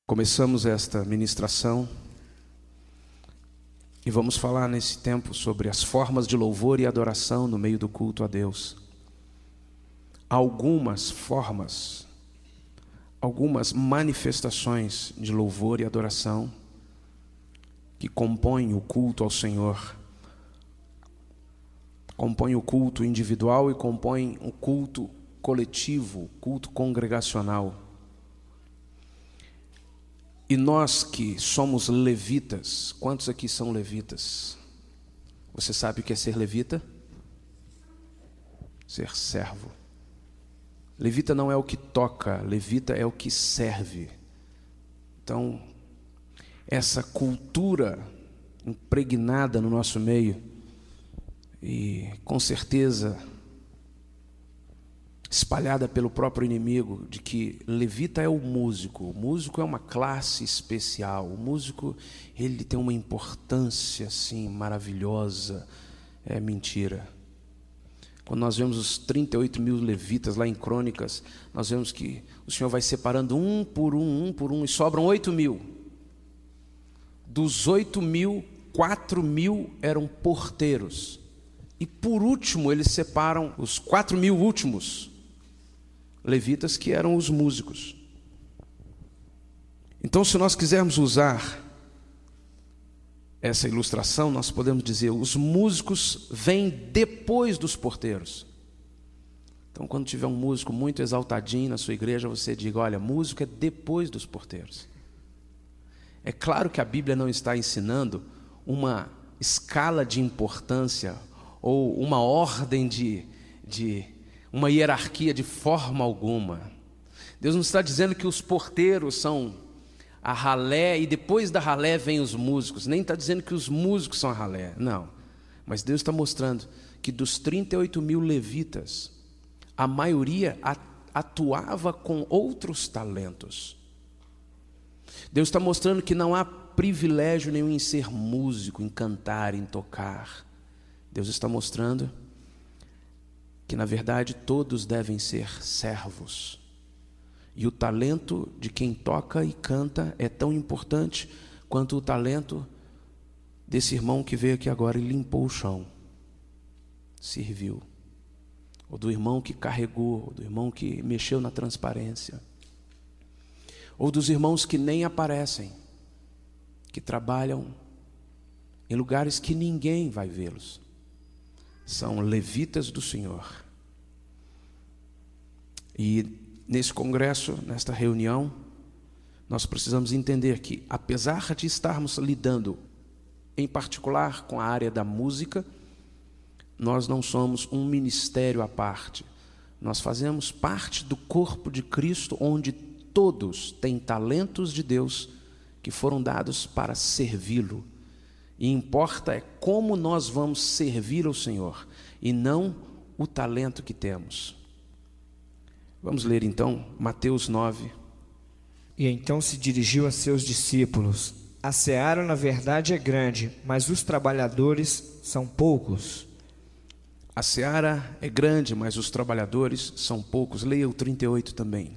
Começamos esta ministração e vamos falar nesse tempo sobre as formas de louvor e adoração no meio do culto a Deus. Algumas formas, algumas manifestações de louvor e adoração que compõem o culto ao Senhor. Compõem o culto individual e compõem o culto coletivo, culto congregacional. E nós que somos levitas, quantos aqui são levitas? Você sabe o que é ser levita? Ser servo. Levita não é o que toca, levita é o que serve. Então, essa cultura impregnada no nosso meio, e com certeza espalhada pelo próprio inimigo, de que levita é o músico é uma classe especial, o músico ele tem uma importância assim maravilhosa. É mentira. Quando nós vemos os 38 mil levitas lá em Crônicas, nós vemos que o Senhor vai separando um por um, e sobram 8 mil. Dos 8 mil, 4 mil eram porteiros. E por último eles separam os 4 mil últimos levitas, que eram os músicos. Então, se nós quisermos usar essa ilustração, nós podemos dizer: os músicos vêm depois dos porteiros. Então, quando tiver um músico muito exaltadinho na sua igreja, você diga: olha, músico é depois dos porteiros. É claro que a Bíblia não está ensinando uma escala de importância ou uma ordem uma hierarquia de forma alguma. Deus não está dizendo que os porteiros são a ralé e depois da ralé vem os músicos. Nem está dizendo que os músicos são a ralé, não. Mas Deus está mostrando que dos 38 mil levitas, a maioria atuava com outros talentos. Deus está mostrando que não há privilégio nenhum em ser músico, em cantar, em tocar. Deus está mostrando que na verdade todos devem ser servos. E o talento de quem toca e canta é tão importante quanto o talento desse irmão que veio aqui agora e limpou o chão, serviu. Ou do irmão que carregou, ou do irmão que mexeu na transparência. Ou dos irmãos que nem aparecem, que trabalham em lugares que ninguém vai vê-los. São levitas do Senhor. E nesse congresso, nesta reunião, nós precisamos entender que, apesar de estarmos lidando, em particular, com a área da música, nós não somos um ministério à parte. Nós fazemos parte do corpo de Cristo, onde todos têm talentos de Deus que foram dados para servi-lo. E importa é como nós vamos servir ao Senhor, e não o talento que temos. Vamos ler então Mateus 9. E então se dirigiu a seus discípulos: a seara na verdade é grande, mas os trabalhadores são poucos. A seara é grande, mas os trabalhadores são poucos. Leia o 38 também.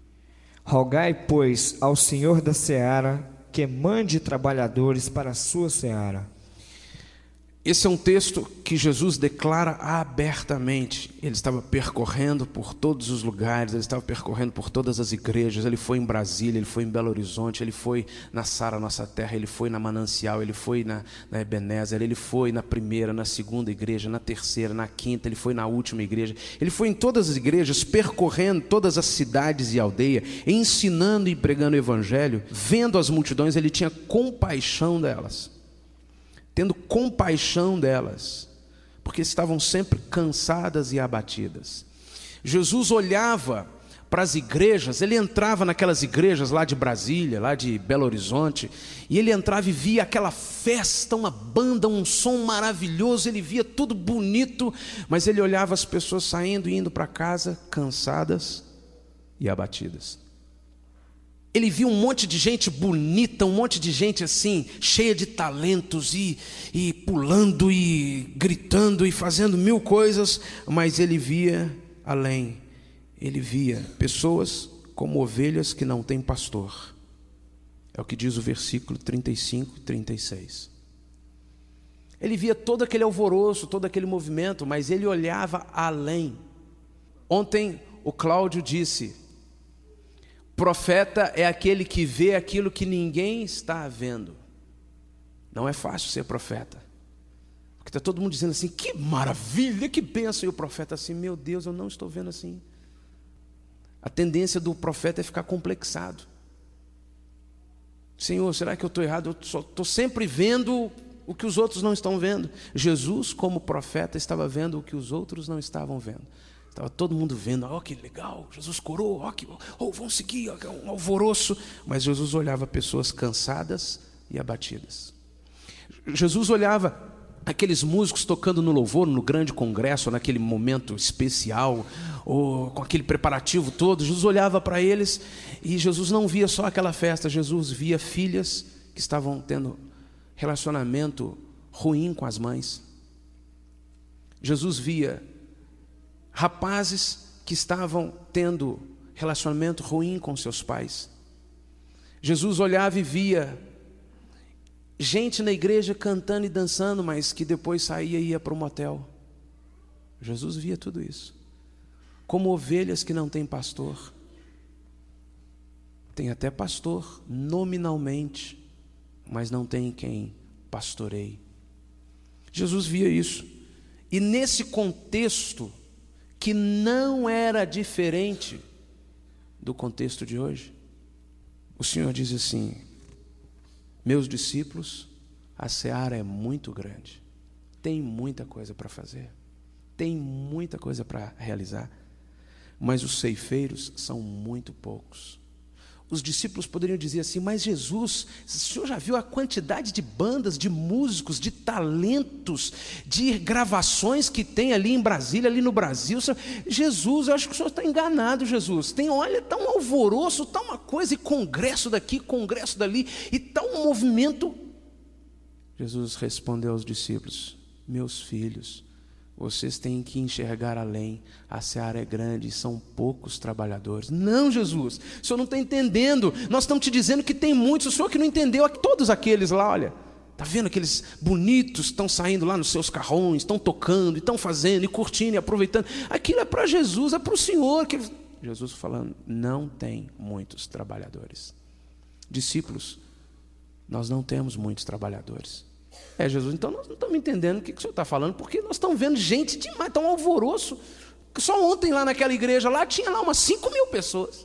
Rogai, pois, ao Senhor da seara que mande trabalhadores para a sua seara. Esse é um texto que Jesus declara abertamente. Ele estava percorrendo por todos os lugares, ele estava percorrendo por todas as igrejas. Ele foi em Brasília, ele foi em Belo Horizonte, ele foi na Sara Nossa Terra, ele foi na Manancial, ele foi na Ebenezer, ele foi na primeira, na segunda igreja, na terceira, na quinta, ele foi na última igreja. Ele foi em todas as igrejas, percorrendo todas as cidades e aldeias, ensinando e pregando o evangelho. Vendo as multidões, ele tinha compaixão delas. Tendo compaixão delas, porque estavam sempre cansadas e abatidas. Jesus olhava para as igrejas, ele entrava naquelas igrejas lá de Brasília, lá de Belo Horizonte, e ele entrava e via aquela festa, uma banda, um som maravilhoso, ele via tudo bonito, mas ele olhava as pessoas saindo e indo para casa, cansadas e abatidas. Ele viu um monte de gente bonita, um monte de gente assim, cheia de talentos e pulando e gritando e fazendo mil coisas, mas ele via além. Ele via pessoas como ovelhas que não têm pastor. É o que diz o versículo 35 e 36. Ele via todo aquele alvoroço, todo aquele movimento, mas ele olhava além. Ontem o Cláudio disse: profeta é aquele que vê aquilo que ninguém está vendo. Não é fácil ser profeta, porque está todo mundo dizendo assim: que maravilha, que bênção. E o profeta assim: meu Deus, eu não estou vendo assim. A tendência do profeta é ficar complexado. Senhor, será que eu estou errado? Eu estou sempre vendo o que os outros não estão vendo. Jesus, como profeta, estava vendo o que os outros não estavam vendo. Estava todo mundo vendo: ó, que legal, Jesus curou, vamos seguir, ó, um alvoroço. Mas Jesus olhava pessoas cansadas e abatidas. Jesus olhava aqueles músicos tocando no louvor, no grande congresso, naquele momento especial, ou com aquele preparativo todo. Jesus olhava para eles e Jesus não via só aquela festa. Jesus via filhas que estavam tendo relacionamento ruim com as mães. Jesus via rapazes que estavam tendo relacionamento ruim com seus pais. Jesus olhava e via gente na igreja cantando e dançando, mas que depois saía e ia para o motel. Jesus via tudo isso. Como ovelhas que não têm pastor. Tem até pastor nominalmente, mas não tem quem pastoreie. Jesus via isso. E nesse contexto, que não era diferente do contexto de hoje, o Senhor diz assim: meus discípulos, a seara é muito grande, tem muita coisa para fazer, tem muita coisa para realizar, mas os ceifeiros são muito poucos. Os discípulos poderiam dizer assim: mas Jesus, o Senhor já viu a quantidade de bandas, de músicos, de talentos, de gravações que tem ali em Brasília, ali no Brasil. Jesus, eu acho que o Senhor está enganado, Jesus. Olha, está um alvoroço, está uma coisa, e congresso daqui, congresso dali, e está um movimento. Jesus respondeu aos discípulos: meus filhos, vocês têm que enxergar além. A seara é grande e são poucos trabalhadores. Não, Jesus, o Senhor não está entendendo. Nós estamos te dizendo que tem muitos. O Senhor que não entendeu. Todos aqueles lá, olha, está vendo aqueles bonitos estão saindo lá nos seus carrões, estão tocando, estão fazendo, e curtindo, e aproveitando. Aquilo é para Jesus, é para o Senhor. Jesus falando: não tem muitos trabalhadores. Discípulos, nós não temos muitos trabalhadores. Jesus, então nós não estamos entendendo o que o Senhor está falando, porque nós estamos vendo gente demais, está um alvoroço. Só ontem lá naquela igreja, lá tinha lá umas 5.000 pessoas.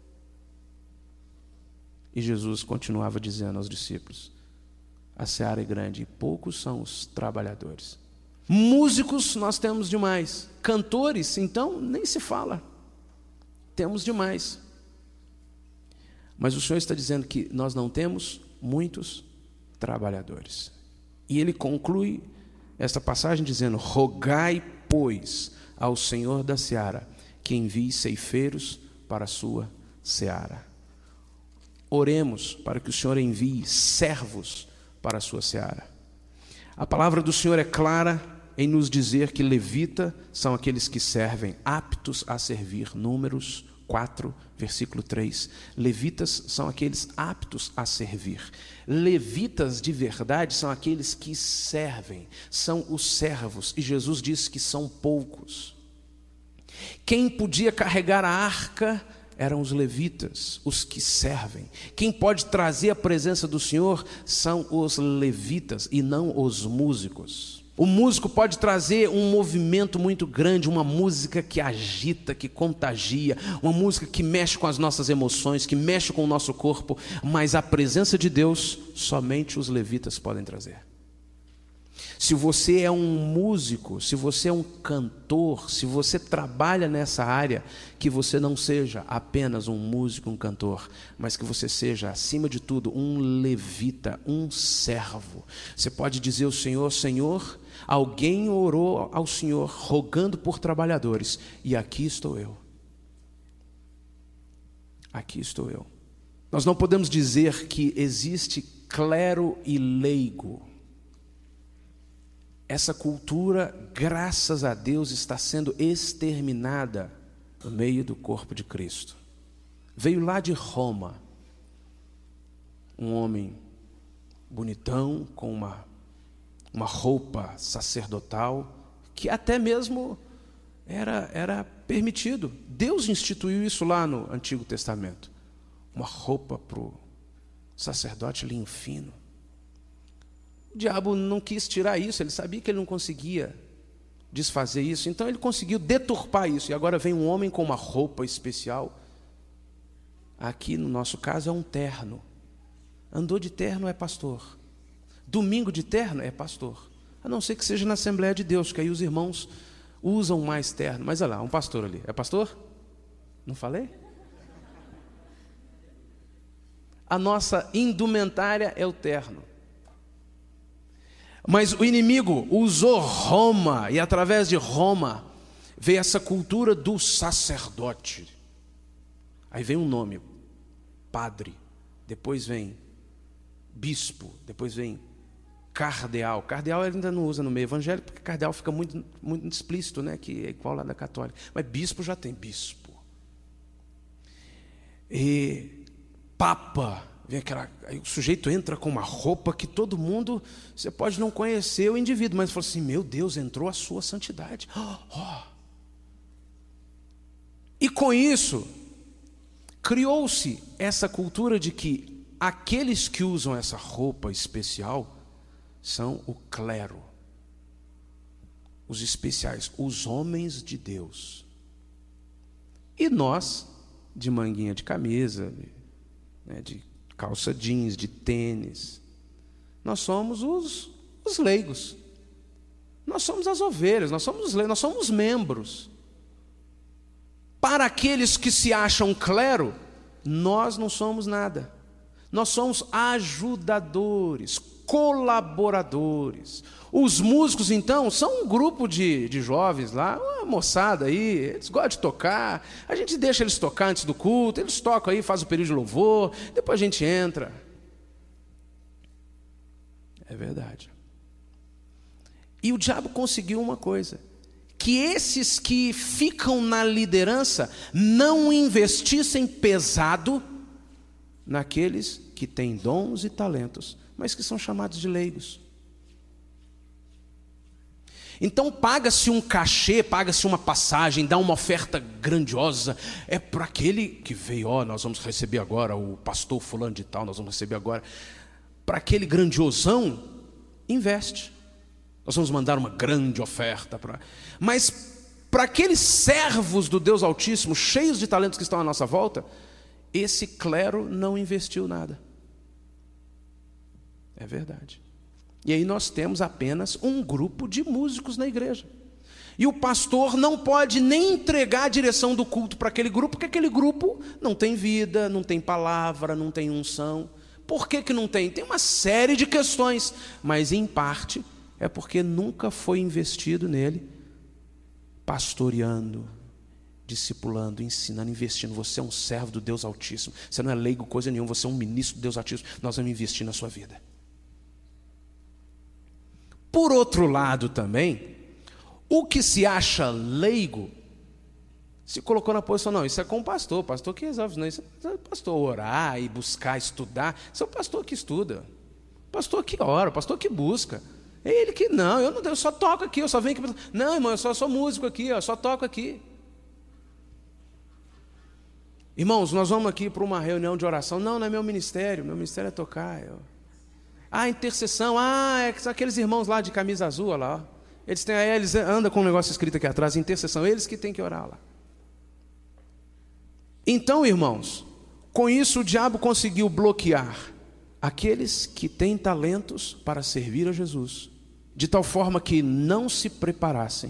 E Jesus continuava dizendo aos discípulos: a seara é grande e poucos são os trabalhadores. Músicos nós temos demais, cantores, então nem se fala, temos demais. Mas o Senhor está dizendo que nós não temos muitos trabalhadores. E ele conclui esta passagem dizendo: rogai, pois, ao Senhor da seara que envie ceifeiros para a sua seara. Oremos para que o Senhor envie servos para a sua seara. A palavra do Senhor é clara em nos dizer que levita são aqueles que servem, aptos a servir. Números 4, versículo 3. Levitas são aqueles aptos a servir. Levitas de verdade são aqueles que servem, são os servos, e Jesus disse que são poucos. Quem podia carregar a arca eram os levitas, os que servem. Quem pode trazer a presença do Senhor são os levitas e não os músicos. O músico pode trazer um movimento muito grande, uma música que agita, que contagia, uma música que mexe com as nossas emoções, que mexe com o nosso corpo, mas a presença de Deus somente os levitas podem trazer. Se você é um músico, se você é um cantor, se você trabalha nessa área, que você não seja apenas um músico, um cantor, mas que você seja, acima de tudo, um levita, um servo. Você pode dizer ao Senhor: Senhor, alguém orou ao Senhor rogando por trabalhadores, e aqui estou eu. Aqui estou eu. Nós não podemos dizer que existe clero e leigo. Essa cultura, graças a Deus, está sendo exterminada no meio do corpo de Cristo. Veio lá de Roma. um homem bonitão, com uma roupa sacerdotal, que até mesmo era permitido. Deus instituiu isso lá no Antigo Testamento. Uma roupa para o sacerdote linho fino. O diabo não quis tirar isso, ele sabia que ele não conseguia desfazer isso, então ele conseguiu deturpar isso. E agora vem um homem com uma roupa especial. Aqui no nosso caso é um terno. Andou de terno é pastor. Domingo de terno é pastor. A não ser que seja na Assembleia de Deus, que aí os irmãos usam mais terno. Mas olha lá, um pastor ali. É pastor? Não falei? A nossa indumentária é o terno. Mas o inimigo usou Roma, e através de Roma veio essa cultura do sacerdote. Aí vem um nome, padre, depois vem bispo, depois vem cardeal. Cardeal ele ainda não usa no meio evangélico, porque cardeal fica muito, muito explícito, né? Que é igual lá da católica. Mas bispo já tem bispo. E papa, vem aí o sujeito entra com uma roupa que todo mundo, você pode não conhecer o indivíduo, mas fala assim, meu Deus, entrou a sua santidade. E com isso, criou-se essa cultura de que aqueles que usam essa roupa especial são o clero, os especiais, os homens de Deus. E nós, de manguinha de camisa, né, de calça jeans, de tênis, nós somos os leigos. Nós somos as ovelhas, nós somos os leigos, nós somos membros. Para aqueles que se acham clero, nós não somos nada. Nós somos ajudadores, colaboradores. Os músicos, então, são um grupo de jovens lá, uma moçada aí, eles gostam de tocar, a gente deixa eles tocar antes do culto, eles tocam aí, faz o período de louvor, depois a gente entra. É verdade. E o diabo conseguiu uma coisa, que esses que ficam na liderança não investissem pesado naqueles que têm dons e talentos, mas que são chamados de leigos. Então paga-se um cachê, paga-se uma passagem, dá uma oferta grandiosa, é para aquele que veio, nós vamos receber agora o pastor fulano de tal, nós vamos receber agora, para aquele grandiosão, investe. Nós vamos mandar uma grande oferta. Mas para aqueles servos do Deus Altíssimo, cheios de talentos que estão à nossa volta, esse clero não investiu nada. É verdade. E aí nós temos apenas um grupo de músicos na igreja. E o pastor não pode nem entregar a direção do culto para aquele grupo, porque aquele grupo não tem vida, não tem palavra, não tem unção. Por que não tem? Tem uma série de questões, mas em parte é porque nunca foi investido nele, pastoreando, discipulando, ensinando, investindo. Você é um servo do Deus Altíssimo, você não é leigo coisa nenhuma, você é um ministro do Deus Altíssimo, nós vamos investir na sua vida. Por outro lado também, o que se acha leigo, se colocou na posição, não, isso é com o pastor que resolve, não, isso é o pastor orar e buscar, estudar, isso é o pastor que estuda, o pastor que ora, o pastor que busca. É ele que, não, eu só toco aqui, eu só venho aqui. Não, irmão, eu só sou músico aqui, eu só toco aqui. Irmãos, nós vamos aqui para uma reunião de oração. Não é meu ministério é tocar. Intercessão, são aqueles irmãos lá de camisa azul, olha lá. Eles andam com um negócio escrito aqui atrás, intercessão, eles que têm que orar lá. Então, irmãos, com isso o diabo conseguiu bloquear aqueles que têm talentos para servir a Jesus, de tal forma que não se preparassem,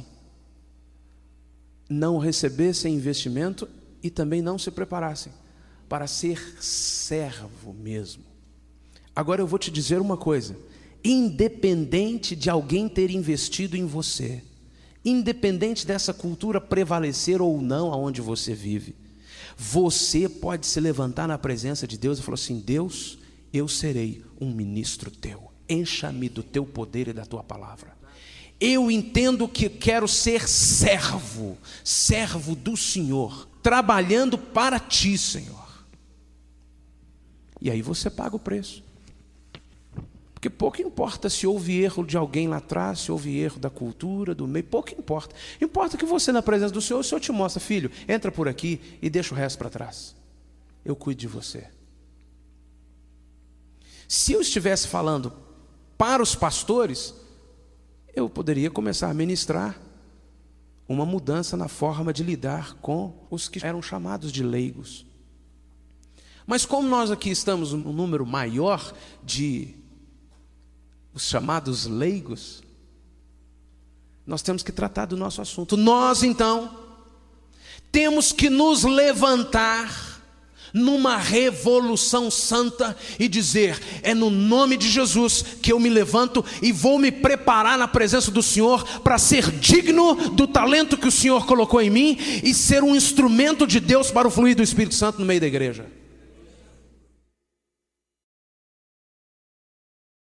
não recebessem investimento e também não se preparassem para ser servo mesmo. Agora eu vou te dizer uma coisa, independente de alguém ter investido em você, independente dessa cultura prevalecer ou não aonde você vive, você pode se levantar na presença de Deus e falar assim, Deus, eu serei um ministro teu, encha-me do teu poder e da tua palavra. Eu entendo que quero ser servo do Senhor, trabalhando para ti, Senhor. E aí você paga o preço. Porque pouco importa se houve erro de alguém lá atrás, se houve erro da cultura, do meio, pouco importa. Importa que você, na presença do Senhor, o Senhor te mostra: filho, entra por aqui e deixa o resto para trás. Eu cuido de você. Se eu estivesse falando para os pastores, eu poderia começar a ministrar uma mudança na forma de lidar com os que eram chamados de leigos. Mas como nós aqui estamos um número maior de os chamados leigos, nós temos que tratar do nosso assunto. Nós, então, temos que nos levantar numa revolução santa e dizer: é no nome de Jesus que eu me levanto e vou me preparar na presença do Senhor para ser digno do talento que o Senhor colocou em mim e ser um instrumento de Deus para o fluir do Espírito Santo no meio da igreja.